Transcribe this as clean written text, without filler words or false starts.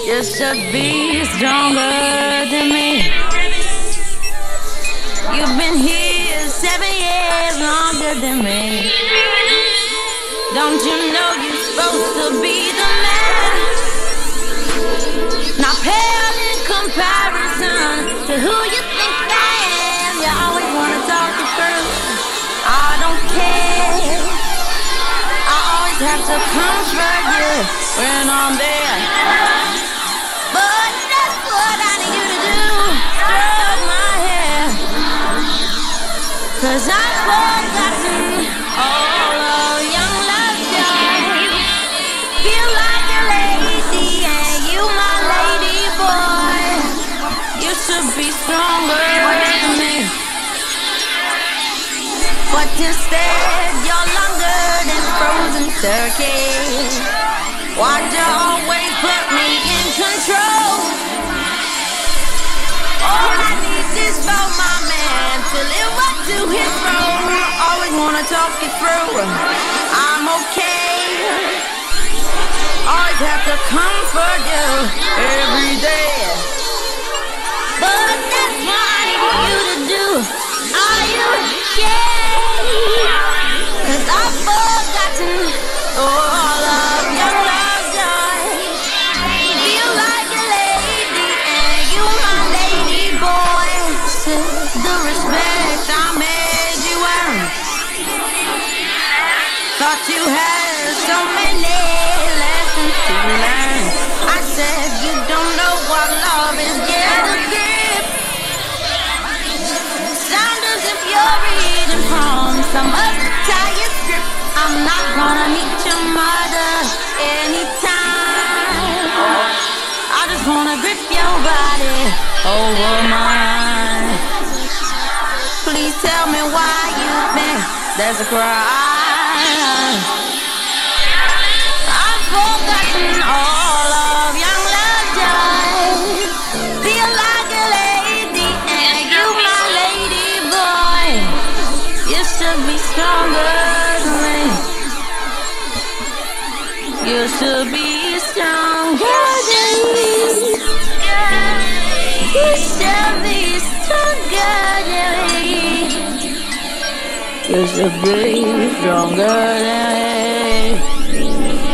You should be stronger than me. You've been here 7 years longer than me. Don't you know you're supposed to be the man? Not pale in comparison to who you think I am. You always wanna talk it through. I don't care. I always have to comfort you when I'm there. But that's what I need you to do. Stroke my hair. 'Cause I've forgotten all of young love joy. Feel like a lady and you my lady boy. You should be stronger than me. But instead you're longer than frozen turkey. Why'd you always put me in control? All I need is for my man to live up to his role. Always wanna talk it through. I'm okay. Always have to comfort you every day. But that's what I need you to do. Are you okay? 'Cause I've forgotten all of your love joy. Feel like a lady and you my lady boy. The respect I made you earn. Thought you had so many lessons to learn. I said you don't know what love is, get a grip. Sound as if you're reading from some uptight script. I'm not gonna meet your mother anytime. I just wanna grip your body over mine. Please tell me why you think there's a crime. I've forgotten all of young love joy. Feel like a lady and you my lady boy. You should be stronger than me. You should be stronger than me. You should be stronger than me. You should be stronger than me.